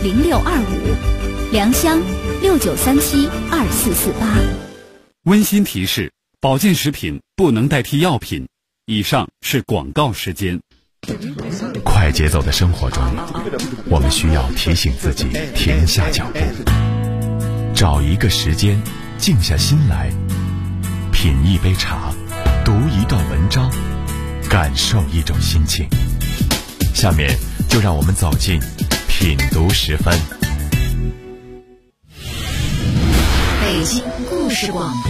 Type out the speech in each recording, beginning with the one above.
0625，良乡69372448。 温馨提示：保健食品不能代替药品。以上是广告时间。 快节奏的生活中，我们需要提醒自己停下脚步，找一个时间，静下心来，品一杯茶，读一段文章，感受一种心情。下面就让我们走进品读10分。 北京故事广播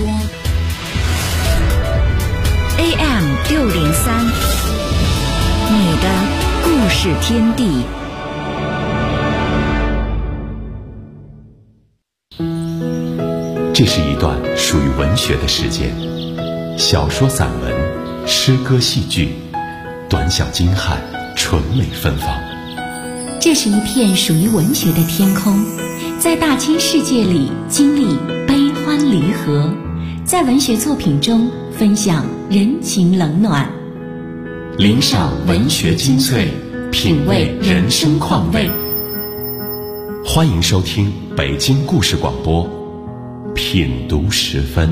AM603，你的故事天地。 这是一段属于文学的时间，小说、散文、诗歌、戏剧，短小精悍，纯美芬芳。 这是一片属于文学的天空，在大千世界里经历悲欢离合，在文学作品中分享人情冷暖， 领赏文学精粹，品味人生况味。欢迎收听北京故事广播品读10分。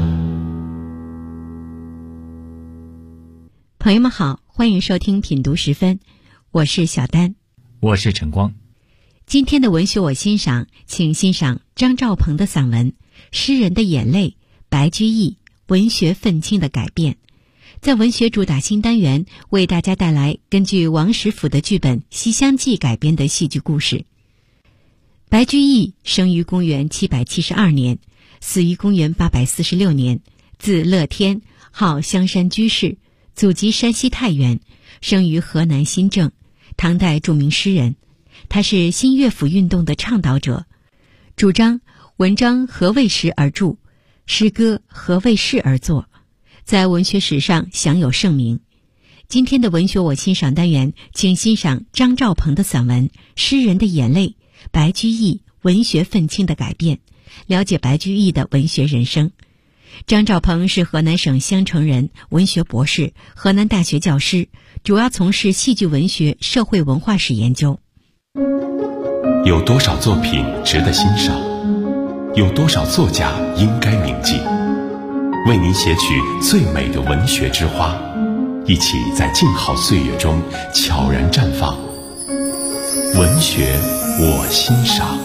朋友们好，欢迎收听品读10分，我是小丹， 我是陈光。 今天的文学我欣赏，请欣赏张兆鹏的散文《诗人的眼泪》，白居易文学愤青的改变。在文学主打新单元，为大家带来根据王实甫的剧本《西厢记》改编的戏剧故事。白居易生于公元772年，死于公元846年，字乐天，号香山居士，祖籍山西太原，生于河南新郑，唐代著名诗人。他是新乐府运动的倡导者，主张文章何为时而著，诗歌何为事而作，在文学史上享有盛名。今天的文学我欣赏单元，请欣赏张兆鹏的散文《诗人的眼泪》，白居易文学愤青的改变，了解白居易的文学人生。张兆鹏是河南省襄城人，文学博士，河南大学教师，主要从事戏剧文学、社会文化史研究。 有多少作品值得欣赏？有多少作家应该铭记？为您写取最美的文学之花，一起在静好岁月中悄然绽放。文学我欣赏。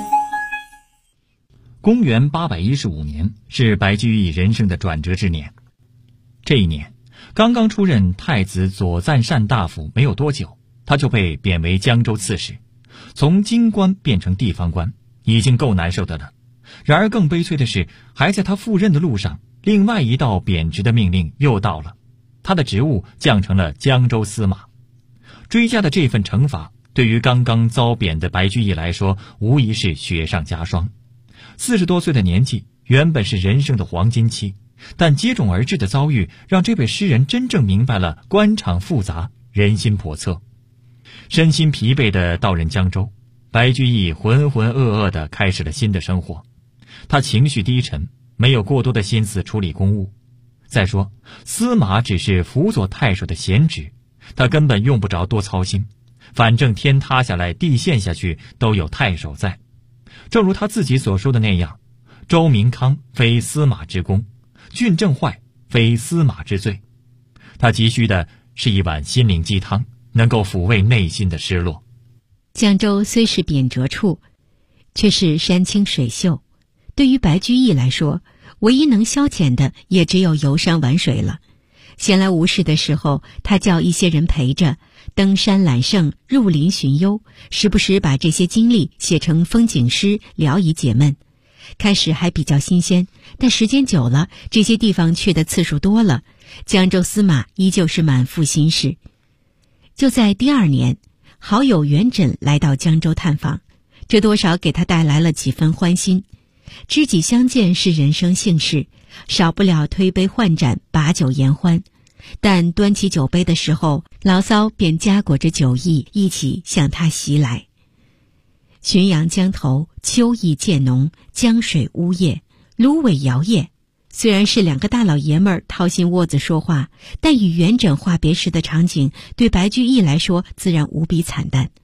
公元815年是白居易人生的转折之年。这一年，刚刚出任太子左赞善大夫没有多久，他就被贬为江州刺史，从京官变成地方官，已经够难受的了。然而更悲催的是，还在他赴任的路上，另外一道贬职的命令又到了，他的职务降成了江州司马。追加的这份惩罚，对于刚刚遭贬的白居易来说，无疑是雪上加霜。40多岁的年纪，原本是人生的黄金期，但接踵而至的遭遇，让这位诗人真正明白了官场复杂，人心叵测。身心疲惫地到任江州，白居易浑浑噩噩地开始了新的生活。他情绪低沉，没有过多的心思处理公务。再说，司马只是辅佐太守的闲职，他根本用不着多操心，反正天塌下来地陷下去都有太守在。正如他自己所说的那样，周明康非司马之功，郡正坏非司马之罪。他急需的是一碗心灵鸡汤，能够抚慰内心的失落。 江州虽是贬谪处，却是山清水秀。对于白居易来说，唯一能消遣的也只有游山玩水了。闲来无事的时候，他叫一些人陪着，登山揽胜，入林寻幽，时不时把这些经历写成风景诗，聊以解闷。开始还比较新鲜，但时间久了，这些地方去的次数多了，江州司马依旧是满腹心事。就在第2年，好友元稹来到江州探访，这多少给他带来了几分欢心。知己相见是人生幸事，少不了推杯换盏，把酒言欢。但端起酒杯的时候，牢骚便夹裹着酒意一起向他袭来。浔阳江头，秋意渐浓，江水呜咽，芦苇摇曳。虽然是2个大老爷们儿掏心窝子说话，但与元稹话别时的场景，对白居易来说自然无比惨淡。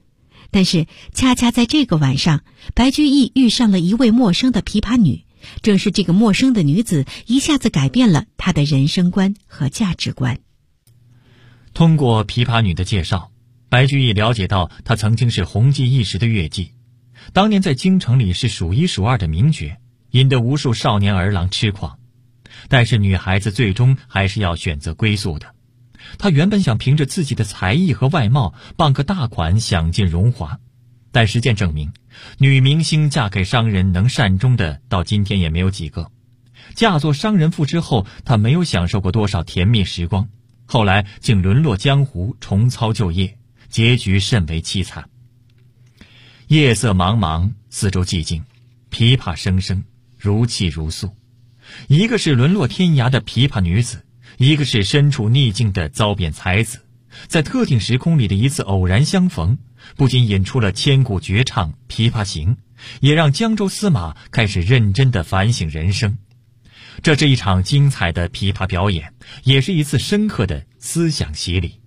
但是恰恰在这个晚上，白居易遇上了一位陌生的琵琶女，正是这个陌生的女子一下子改变了他的人生观和价值观。 通过琵琶女的介绍，白居易了解到她曾经是红极一时的乐伎，当年在京城里是数一数二的名角，引得无数少年儿郎痴狂。但是女孩子最终还是要选择归宿的。她原本想凭着自己的才艺和外貌傍个大款享尽荣华，但实践证明，女明星嫁给商人能善终的到今天也没有几个。嫁作商人妇之后，她没有享受过多少甜蜜时光，后来竟沦落江湖，重操旧业，结局甚为凄惨。夜色茫茫，四周寂静，琵琶声声，如泣如诉。一个是沦落天涯的琵琶女子，一个是身处逆境的遭贬才子，在特定时空里的一次偶然相逢，不仅引出了千古绝唱《琵琶行》，也让江州司马开始认真地反省人生。这是一场精彩的琵琶表演，也是一次深刻的思想洗礼。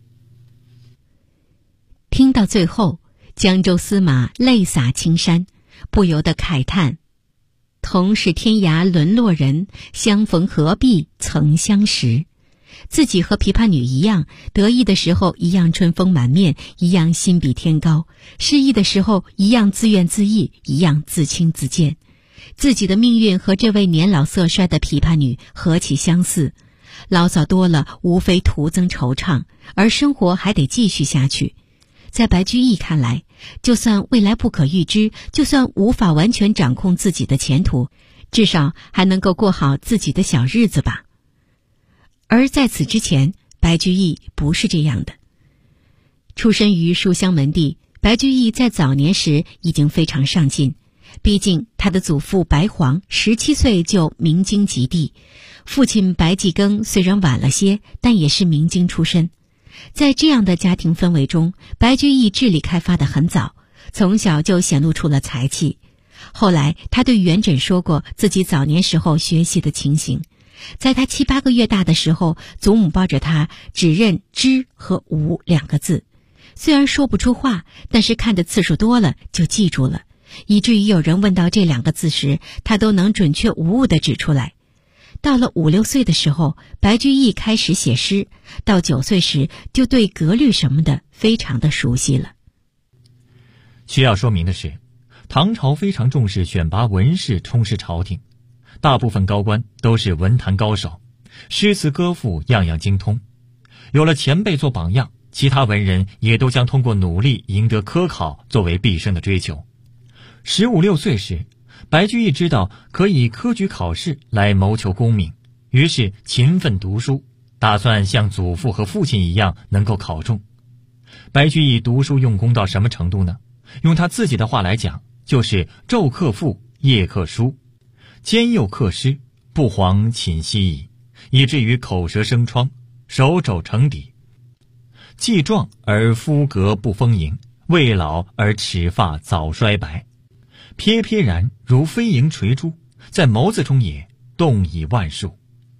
听到最后，江州司马泪洒青山，不由得慨叹：同是天涯沦落人，相逢何必曾相识。自己和琵琶女一样，得意的时候一样春风满面，一样心比天高；失意的时候一样自怨自艾，一样自轻自贱。自己的命运和这位年老色衰的琵琶女何其相似，牢骚多了无非徒增惆怅，而生活还得继续下去。在白居易看来，就算未来不可预知，就算无法完全掌控自己的前途，至少还能够过好自己的小日子吧。而在此之前，白居易不是这样的。出身于书香门第，白居易在早年时已经非常上进，毕竟他的祖父白黄17岁就明经及第，父亲白季庚虽然晚了些，但也是明经出身。在这样的家庭氛围中，白居易智力开发得很早，从小就显露出了才气。后来他对元稹说过自己早年时候学习的情形，在他7、8个月大的时候，祖母抱着他只认知和无2个字，虽然说不出话，但是看的次数多了就记住了，以至于有人问到这2个字时，他都能准确无误地指出来。到了5、6岁的时候，白居易开始写诗，到9岁时就对格律什么的非常的熟悉了。 需要说明的是，唐朝非常重视选拔文士充实朝廷，大部分高官都是文坛高手，诗词歌赋样样精通。有了前辈做榜样，其他文人也都将通过努力赢得科考作为毕生的追求。15、16岁时，白居易知道可以科举考试来谋求功名，于是勤奋读书，打算像祖父和父亲一样能够考中。白居易读书用功到什么程度呢？用他自己的话来讲，就是昼刻赋，夜刻书，兼又刻诗，不遑寝息矣，以至于口舌生疮，手肘成底。既壮而肤格不丰盈，未老而齿发早衰白。翩翩然如飞萤垂珠，在眸子中也动以万数。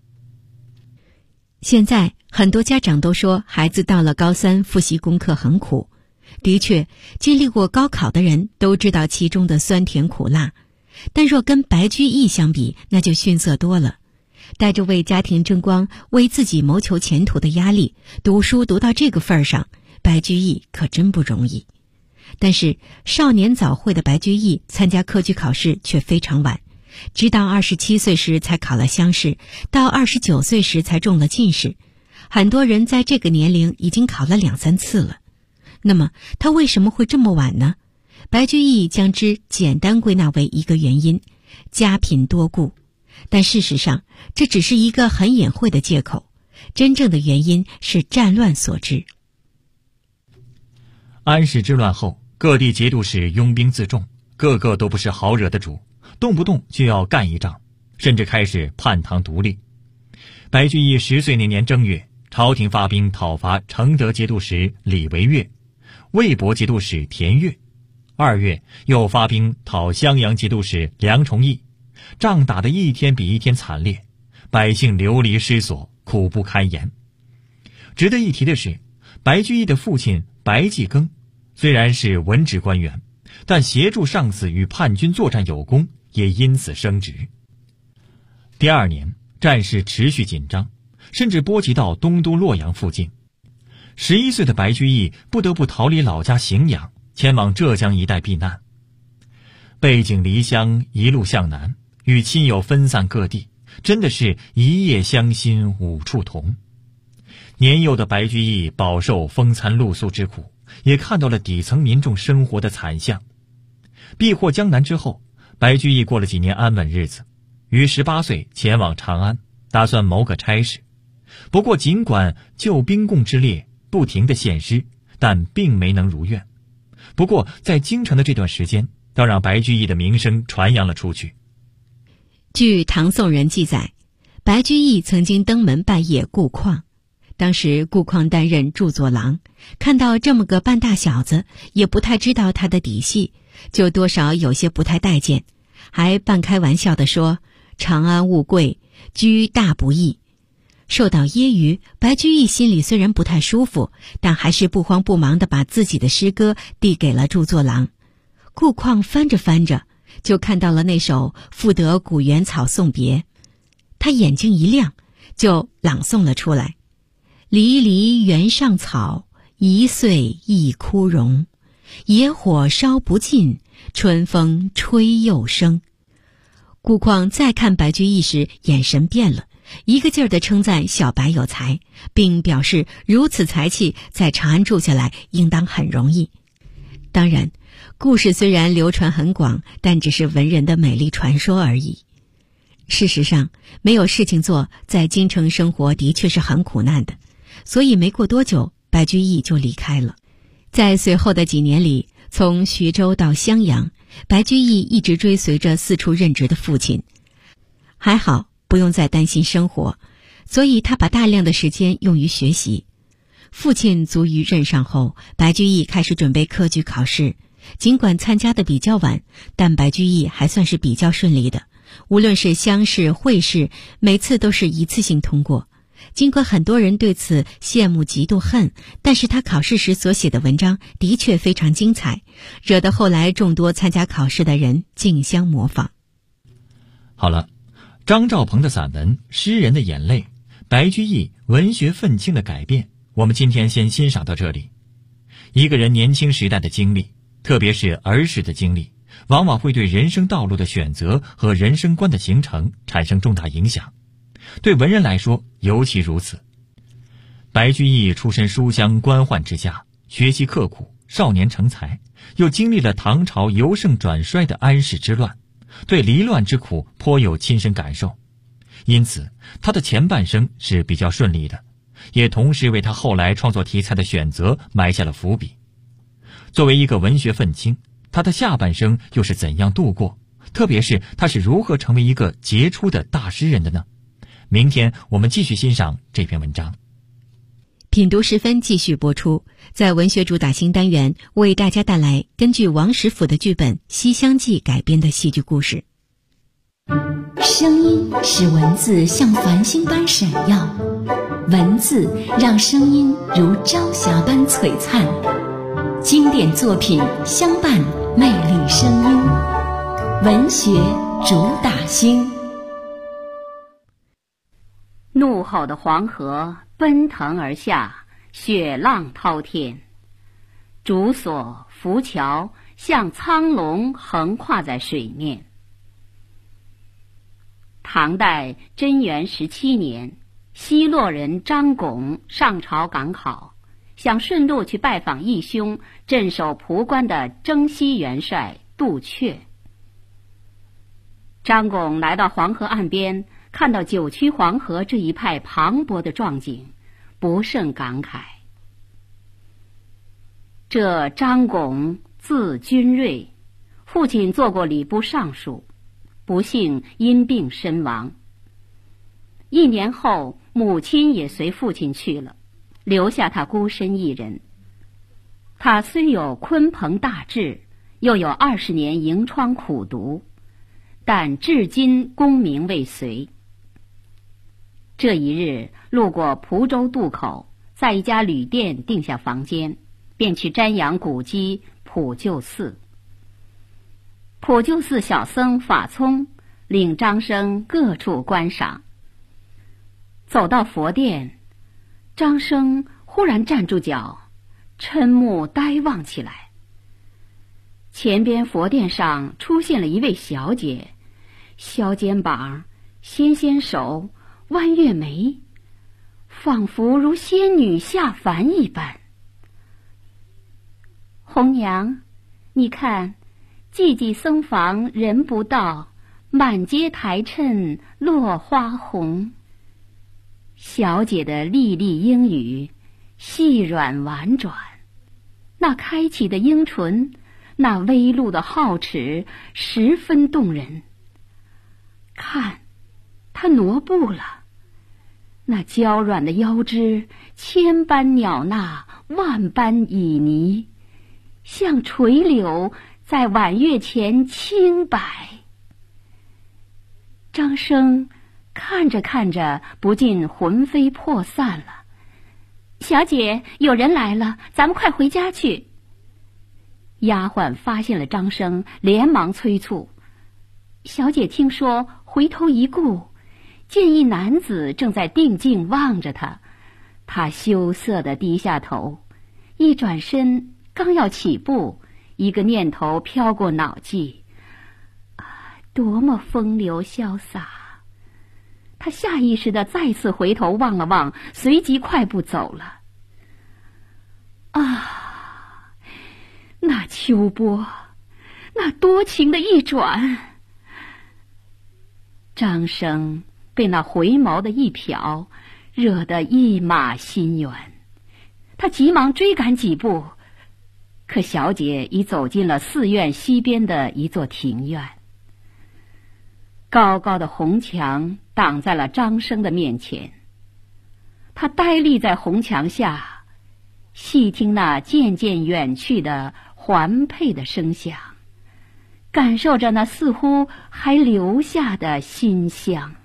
现在很多家长都说孩子到了高3复习功课很苦，的确，经历过高考的人都知道其中的酸甜苦辣，但若跟白居易相比，那就逊色多了。带着为家庭争光、为自己谋求前途的压力，读书读到这个份儿上，白居易可真不容易。但是少年早慧的白居易参加科举考试却非常晚，直到27岁时才考了乡试，到29岁时才中了进士。很多人在这个年龄已经考了2、3次了。那么他为什么会这么晚呢？白居易将之简单归纳为一个原因：家贫多故。但事实上，这只是一个很隐晦的借口，真正的原因是战乱所致。 安史之乱后，各地节度使拥兵自重，个个都不是好惹的主，动不动就要干一仗，甚至开始叛唐独立。白居易10岁那年正月，朝廷发兵讨伐承德节度使李惟岳、魏博节度使田悦；2月又发兵讨襄阳节度使梁崇义，仗打得一天比一天惨烈，百姓流离失所，苦不堪言。值得一提的是，白居易的父亲白季庚虽然是文职官员，但协助上司与叛军作战有功，也因此升职。第二年，战事持续紧张，甚至波及到东都洛阳附近。11岁的白居易不得不逃离老家荥阳，前往浙江一带避难。背井离乡，一路向南，与亲友分散各地，真的是一夜相心五处同。年幼的白居易饱受风餐露宿之苦，也看到了底层民众生活的惨象。避祸江南之后，白居易过了几年安稳日子，于18岁前往长安，打算谋个差事。不过尽管救兵贡之列不停地献诗，但并没能如愿。不过在京城的这段时间，倒让白居易的名声传扬了出去。 据唐宋人记载，白居易曾经登门拜谒顾况，当时顾况担任著作郎，看到这么个半大小子，也不太知道他的底细，就多少有些不太待见，还半开玩笑地说：“长安物贵，居大不易。”受到揶揄，白居易心里虽然不太舒服，但还是不慌不忙地把自己的诗歌递给了著作郎。顾况翻着翻着，就看到了那首《赋得古原草送别》，他眼睛一亮，就朗诵了出来：“离离原上草，一岁一枯荣。野火烧不尽，春风吹又生。”顾况再看白居易时，眼神变了，一个劲儿地称赞小白有才，并表示如此才气在长安住下来应当很容易。当然，故事虽然流传很广，但只是文人的美丽传说而已。事实上，没有事情做，在京城生活的确是很苦难的，所以没过多久，白居易就离开了。在随后的几年里，从徐州到襄阳，白居易一直追随着四处任职的父亲。还好，不用再担心生活，所以他把大量的时间用于学习。父亲卒于任上后，白居易开始准备科举考试。尽管参加的比较晚，但白居易还算是比较顺利的，无论是乡试、会试，每次都是一次性通过。尽管很多人对此羡慕嫉妒恨，但是他考试时所写的文章的确非常精彩，惹得后来众多参加考试的人竞相模仿。 好了，张兆鹏的散文《诗人的眼泪》，白居易文学愤青的改变，我们今天先欣赏到这里。一个人年轻时代的经历，特别是儿时的经历，往往会对人生道路的选择和人生观的形成产生重大影响。对文人来说尤其如此。白居易出身书香官宦之家，学习刻苦，少年成才，又经历了唐朝由盛转衰的安史之乱，对离乱之苦颇有亲身感受。因此他的前半生是比较顺利的，也同时为他后来创作题材的选择埋下了伏笔。作为一个文学愤青，他的下半生又是怎样度过？特别是他是如何成为一个杰出的大诗人的呢？明天我们继续欣赏这篇文章。 品读时分继续播出，在文学主打新单元为大家带来根据王实甫的剧本《西厢记》改编的戏剧故事。 声音使文字像繁星般闪耀，文字让声音如朝霞般璀璨。经典作品相伴，魅力声音，文学主打星。 怒吼的黄河奔腾而下，血浪滔天。竹索、浮桥像苍龙横跨在水面。唐代贞元17年，西洛人张拱上朝赶考，想顺路去拜访义兄镇守蒲关的征西元帅杜阙。张拱来到黄河岸边，看到九曲黄河这一派磅礴的壮景，不胜感慨。这张拱字君瑞，父亲做过礼部尚书，不幸因病身亡。1年后，母亲也随父亲去了，留下他孤身一人。他虽有鲲鹏大志，又有20年迎窗苦读，但至今功名未遂。这一日路过蒲州渡口，在一家旅店订下房间， 便去瞻仰古迹普救寺。普救寺小僧法聪领张生各处观赏。走到佛殿，张生忽然站住脚，瞠目呆望起来。前边佛殿上出现了一位小姐，削肩膀，纤手，弯月眉，仿佛如仙女下凡一般。红娘，你看，寂寂僧房人不到，满街台衬落花红。小姐的丽丽英语，细软婉转，那开启的樱唇，那微露的皓齿，十分动人。看，她挪步了，那娇软的腰肢，千般鸟纳，万般旖旎，像垂柳在晚月前轻摆。张生看着看着，不禁魂飞魄散了。小姐，有人来了，咱们快回家去。丫鬟发现了张生，连忙催促。小姐听说，回头一顾，见一男子正在定睛望着她，她羞涩地低下头，一转身刚要起步，一个念头飘过脑际，多么风流潇洒！他下意识地再次回头望了望，随即快步走了。那秋波，那多情的一转！张生被那回眸的一瞟，惹得一马心猿。他急忙追赶几步，可小姐已走进了寺院西边的一座庭院。高高的红墙挡在了张生的面前，他呆立在红墙下，细听那渐渐远去的环佩的声响，感受着那似乎还留下的馨香。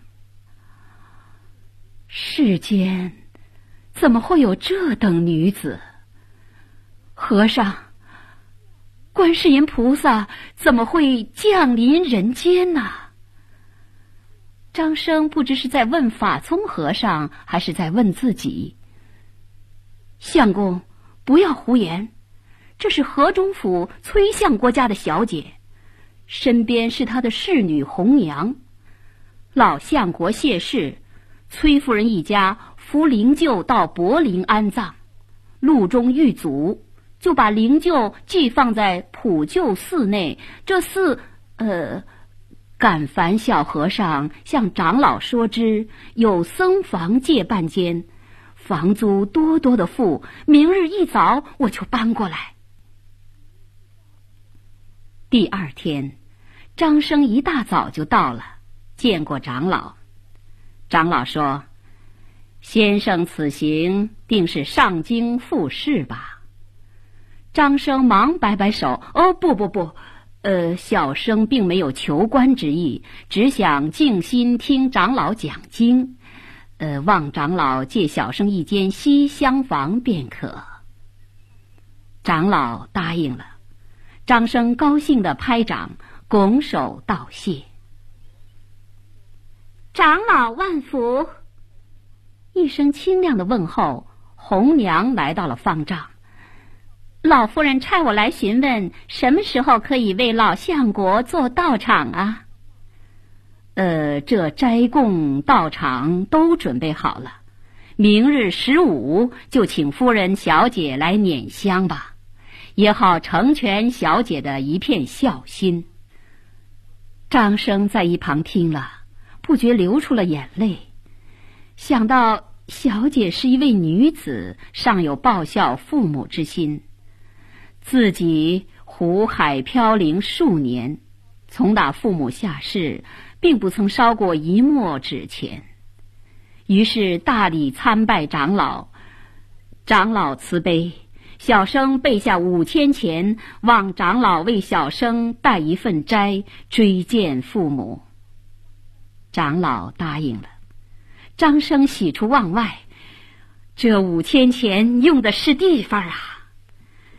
世间怎么会有这等女子？和尚，观世音菩萨怎么会降临人间呢？张生不知是在问法聪和尚，还是在问自己。相公，不要胡言，这是河中府崔相国家的小姐，身边是他的侍女红娘。老相国谢世，崔夫人一家扶灵柩到柏林安葬，路中遇阻，就把灵柩寄放在普救寺内。这寺敢烦小和尚向长老说知，有僧房借半间，房租多多的付，明日一早我就搬过来。第二天，张生一大早就到了，见过长老。长老说：先生此行定是上京赴事吧？张生忙摆摆手：不，小生并没有求官之意，只想静心听长老讲经，望长老借小生一间西厢房便可。长老答应了，张生高兴地拍掌，拱手道谢。长老万福！一声清亮的问候，红娘来到了方丈。老夫人差我来询问，什么时候可以为老相国做道场啊？这斋供道场都准备好了，明日15就请夫人小姐来拈香吧，也好成全小姐的一片孝心。张生在一旁听了，不觉流出了眼泪，想到小姐是一位女子，尚有报效父母之心，自己湖海飘零数年，从打父母下世，并不曾烧过一墨纸钱，于是大礼参拜长老。长老慈悲，小生备下5000钱，望长老为小生带一份斋，追见父母。长老答应了。张生喜出望外，这5000钱用的是地方啊！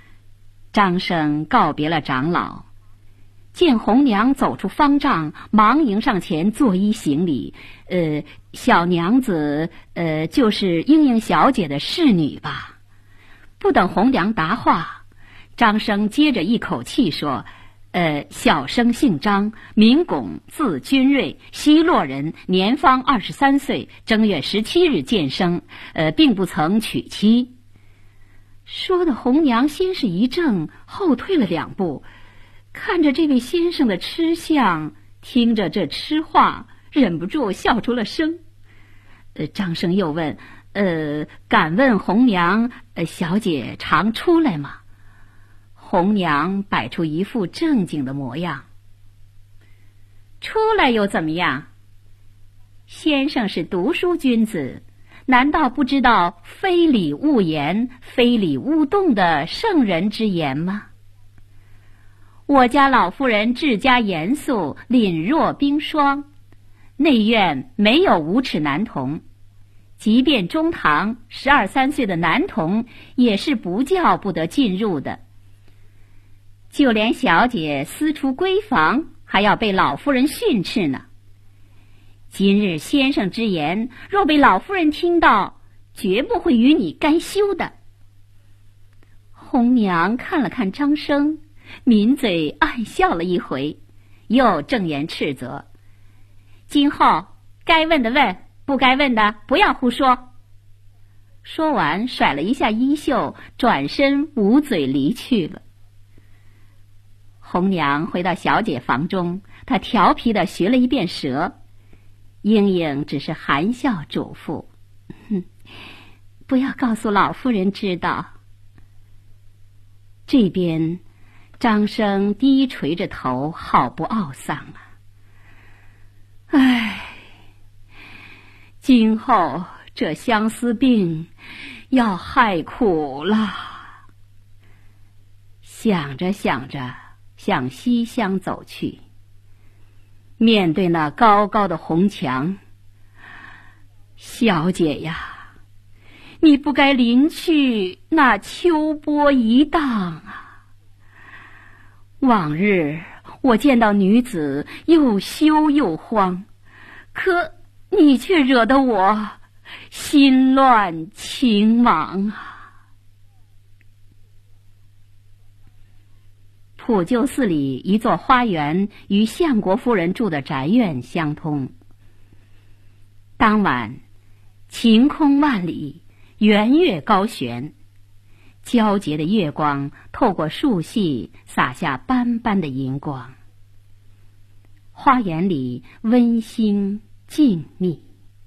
张生告别了长老，见红娘走出方丈，忙迎上前作揖行礼。小娘子，就是莺莺小姐的侍女吧？不等红娘答话，张生接着一口气说：小生姓张，名拱，字君瑞，西洛人，年方23岁，正月17日见生，并不曾娶妻。说的红娘先是一怔，后退了2步，看着这位先生的吃相，听着这痴话，忍不住笑出了声。张生又问：敢问红娘，小姐常出来吗？红娘摆出一副正经的模样。出来又怎么样？先生是读书君子，难道不知道非礼勿言，非礼勿动的圣人之言吗？我家老夫人治家严肃，凛若冰霜，内院没有无耻男童，即便中堂12、13岁的男童也是不叫不得进入的。就连小姐私出闺房，还要被老夫人训斥呢。今日先生之言，若被老夫人听到，绝不会与你甘休的。红娘看了看张生，抿嘴暗笑了一回，又正言斥责：今后该问的问，不该问的不要胡说。说完甩了一下衣袖，转身捂嘴离去了。红娘回到小姐房中，她调皮地学了一遍舌。莺莺只是含笑嘱咐：不要告诉老夫人知道。这边张生低垂着头，好不懊丧啊！唉，今后这相思病要害苦了。想着想着，向西厢走去。面对那高高的红墙，小姐呀，你不该临去那秋波一荡啊！往日我见到女子又羞又慌，可你却惹得我心乱情茫啊！普救寺里一座花园与相国夫人住的宅院相通。当晚晴空万里，圆月高悬，皎洁的月光透过树隙洒下斑斑的银光。花园里温馨静谧。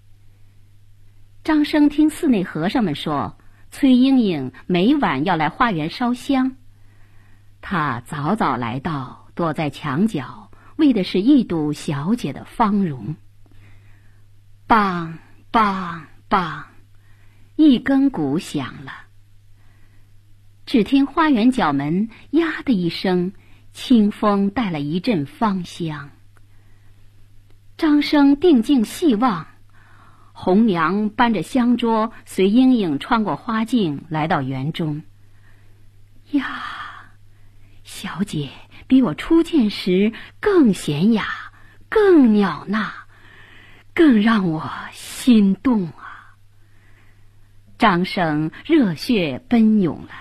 张生听寺内和尚们说，崔莺莺每晚要来花园烧香。他早早来到，躲在墙角，为的是一睹小姐的芳容。梆梆梆，一更鼓响了。只听花园角门呀的一声，清风带了一阵芳香。张生定睛细望，红娘搬着香桌，随莺莺穿过花径，来到园中。呀，小姐比我初见时更娴雅，更袅娜，更让我心动啊！张生热血奔涌了。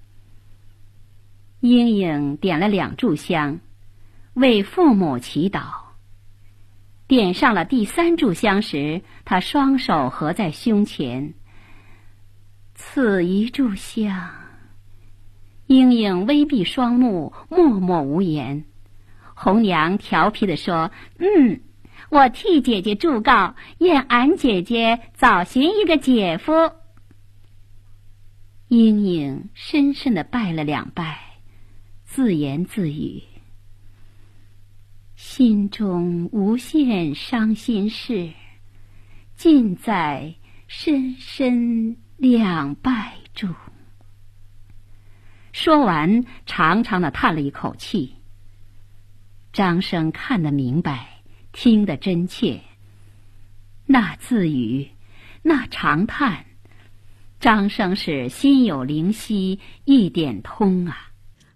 莺莺点了2炷香，为父母祈祷。点上了第3炷香时，他双手合在胸前。此一炷香。莺莺微闭双目，默默无言。红娘调皮地说：我替姐姐祝告，愿俺姐姐早寻一个姐夫。莺莺深深地拜了2拜，自言自语：心中无限伤心事，尽在深深2拜处。说完，长长的叹了一口气。张生看得明白，听得真切。那自语，那长叹，张生是心有灵犀，一点通啊。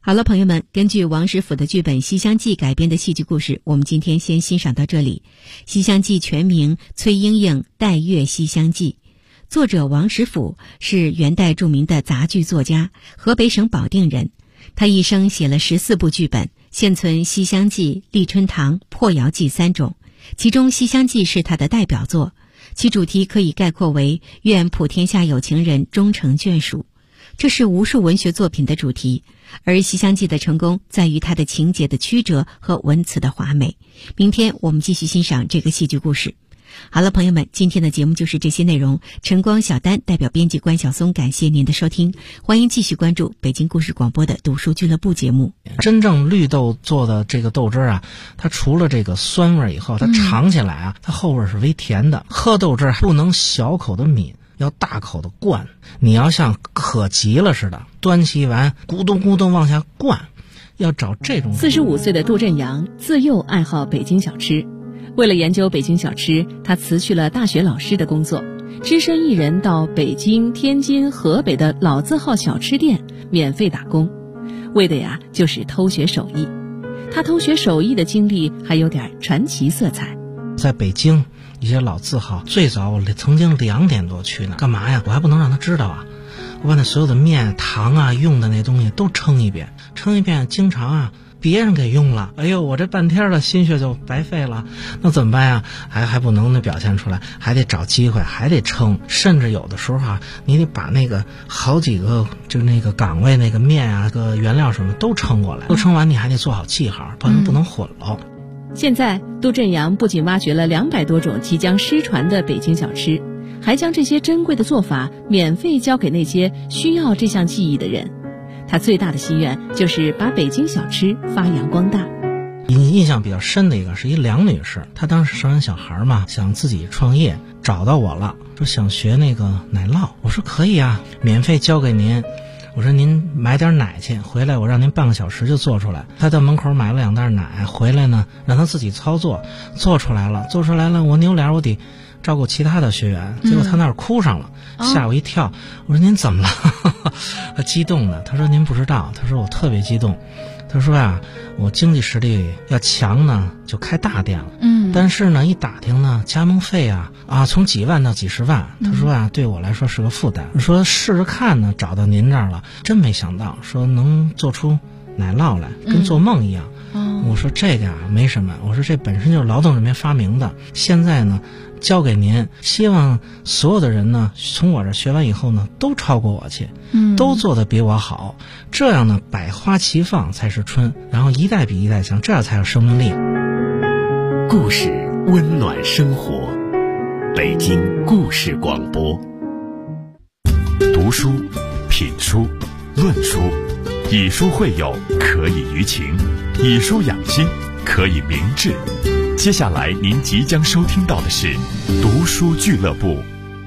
好了，朋友们，根据王实甫的剧本《西厢记》改编的戏剧故事，我们今天先欣赏到这里。《西厢记》全名《崔莺莺代阅西厢记》，作者王实甫是元代著名的杂剧作家，河北省保定人。他一生写了14部剧本，现存《西厢记》《丽春堂》《破窑记》3种，其中《西厢记》是他的代表作，其主题可以概括为愿普天下有情人终成眷属。这是无数文学作品的主题，而《西厢记》的成功在于它的情节的曲折和文词的华美。明天我们继续欣赏这个戏剧故事。好了，朋友们，今天的节目就是这些内容。晨光、小丹代表编辑关晓松，感谢您的收听。欢迎继续关注北京故事广播的读书俱乐部节目。 真正绿豆做的这个豆汁啊，它除了这个酸味以后，它尝起来啊，它后味是微甜的。喝豆汁不能小口的抿，要大口的灌，你要像渴急了似的，端起碗咕咚咕咚往下灌，要找这种。 45岁的杜振阳自幼爱好北京小吃，为了研究北京小吃，他辞去了大学老师的工作，只身一人到北京、天津、河北的老字号小吃店免费打工，为的呀就是偷学手艺。他偷学手艺的经历还有点传奇色彩。 在北京一些老字号，最早我曾经2点多去呢，干嘛呀？我还不能让他知道啊！我把那所有的面、糖啊、用的那东西都称一遍，经常啊别人给用了，哎呦，我这半天的心血就白费了，那怎么办呀？还不能表现出来，还得找机会，还得称，甚至有的时候啊，你得把那个好几个就那个岗位那个面啊、个原料什么都称过来，都称完你还得做好记号，不能混了。 现在杜振阳不仅挖掘了200多种即将失传的北京小吃，还将这些珍贵的做法免费交给那些需要这项技艺的人。他最大的心愿就是把北京小吃发扬光大。 印象比较深的一个是一梁女士，她当时生完小孩嘛，想自己创业，找到我了，说想学那个奶酪。我说可以啊，免费交给您。我说您买点奶去，回来我让您半个小时就做出来。他到门口买了2袋奶，回来呢让他自己操作，做出来了，我扭脸我得照顾其他的学员，结果他那儿哭上了，吓我一跳。我说您怎么了？他激动的，他说您不知道，他说我特别激动。他说呀，我经济实力要强呢，就开大店了。但是呢，一打听呢，加盟费啊，从几万到几十万。他说啊，对我来说是个负担。说试试看呢，找到您这儿了，真没想到，说能做出奶酪来，跟做梦一样。我说这个啊没什么，我说这本身就是劳动人民发明的，现在呢交给您，希望所有的人呢从我这学完以后呢都超过我去，都做得比我好，这样呢百花齐放才是春，然后一代比一代强，这样才有生命力。 故事温暖生活，北京故事广播。读书、品书、论书，以书会友，可以娱情；以书养心，可以明志。接下来您即将收听到的是读书俱乐部，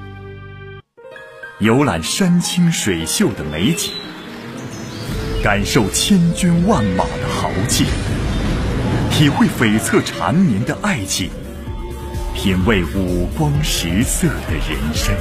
游览山清水秀的美景，感受千军万马的豪气，体会悱恻缠绵的爱情，品味五光十色的人生。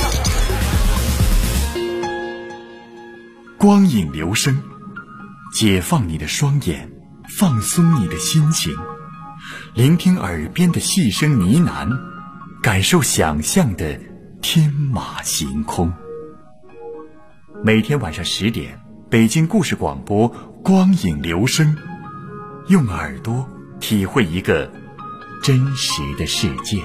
光影流声，解放你的双眼，放松你的心情，聆听耳边的细声呢喃，感受想象的天马行空。每天晚上10点，北京故事广播光影流声，用耳朵体会一个真实的世界。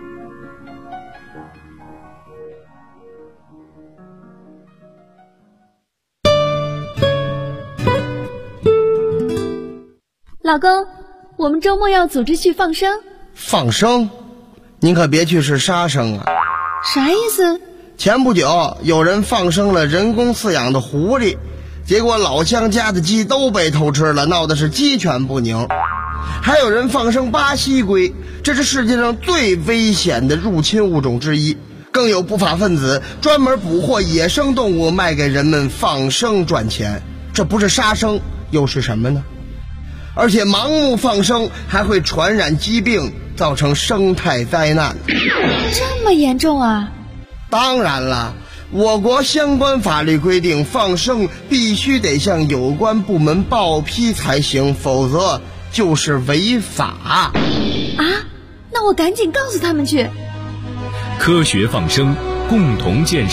老公，我们周末要组织去放生。 放生？您可别去是杀生啊！ 啥意思？ 前不久有人放生了人工饲养的狐狸，结果老乡家的鸡都被偷吃了，闹的是鸡犬不宁。还有人放生巴西龟，这是世界上最危险的入侵物种之一。更有不法分子专门捕获野生动物卖给人们放生赚钱，这不是杀生又是什么呢？而且盲目放生还会传染疾病，造成生态灾难。 这么严重啊？ 当然了， 我国相关法律规定，放生必须得向有关部门报批才行，否则就是违法。 啊，那我赶紧告诉他们去。 科学放生，共同建设